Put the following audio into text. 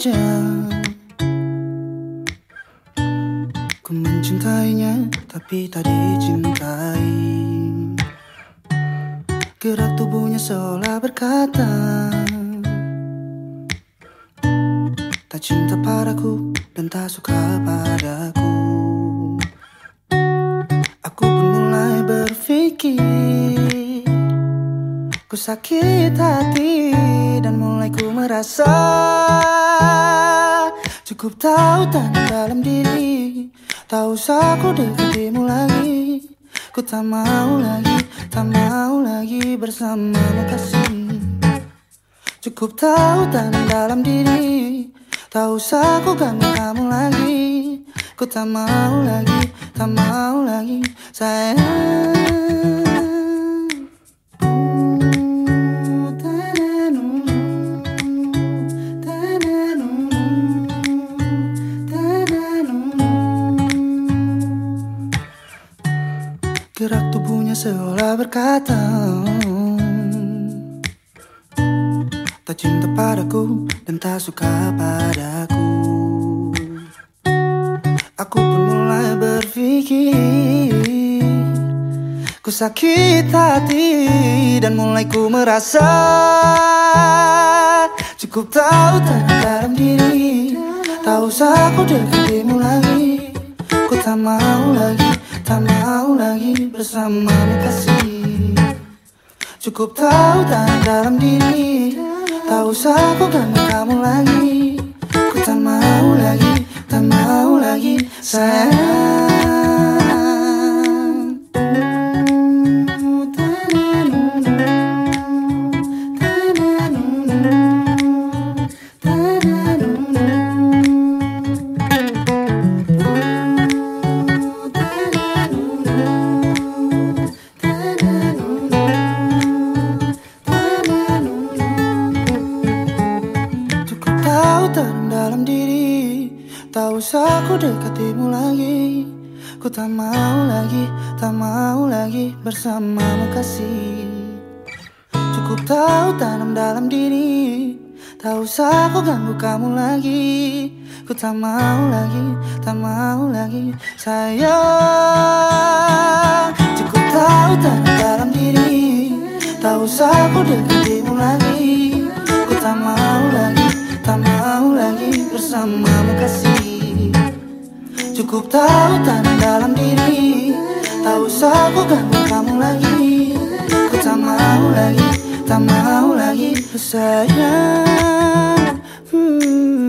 saja. Ku mencintainya tapi tak dicintai. Gerak tubuhnya seolah berkata, tak cinta padaku dan tak suka padaku. Aku pun mulai berpikir, ku sakit hati dan mulai ku merasa cukup tahu tanda dalam diri. Tak usah ku dekatimu lagi. Ku tak mau lagi bersamamu kasih. Cukup tahu tanda dalam diri. Tak usah ku ganggu kamu lagi. Ku tak mau lagi sayang. Gerak tubuhnya seolah berkata, tak cinta padaku dan tak suka padaku. Aku pun mulai berpikir, ku sakit hati dan mulai ku merasa cukup tahu tanda dalam diri. Tak usah ku dekatimu lagi. Ku tak mau lagi bersamamu kasih. Cukup tahu tanda dalam diri. Tak usah ku ganggu kamu lagi. Ku tak mau lagi sayang. Dalam diri, tak usah ku dekatimu lagi. Ku tak mau lagi bersamamu kasih. Cukup tahu tanam dalam diri. Tak usah ku ganggu kamu lagi. Ku tak mau lagi sayang. Cukup tahu tanam dalam diri. Tak usah ku dekatimu lagi. Ku tak mau lagi bersamamu kasih. Cukup tahu tanam dalam diri. Tak usah ku ganggu kamu lagi. Ku tak mau lagi sayang.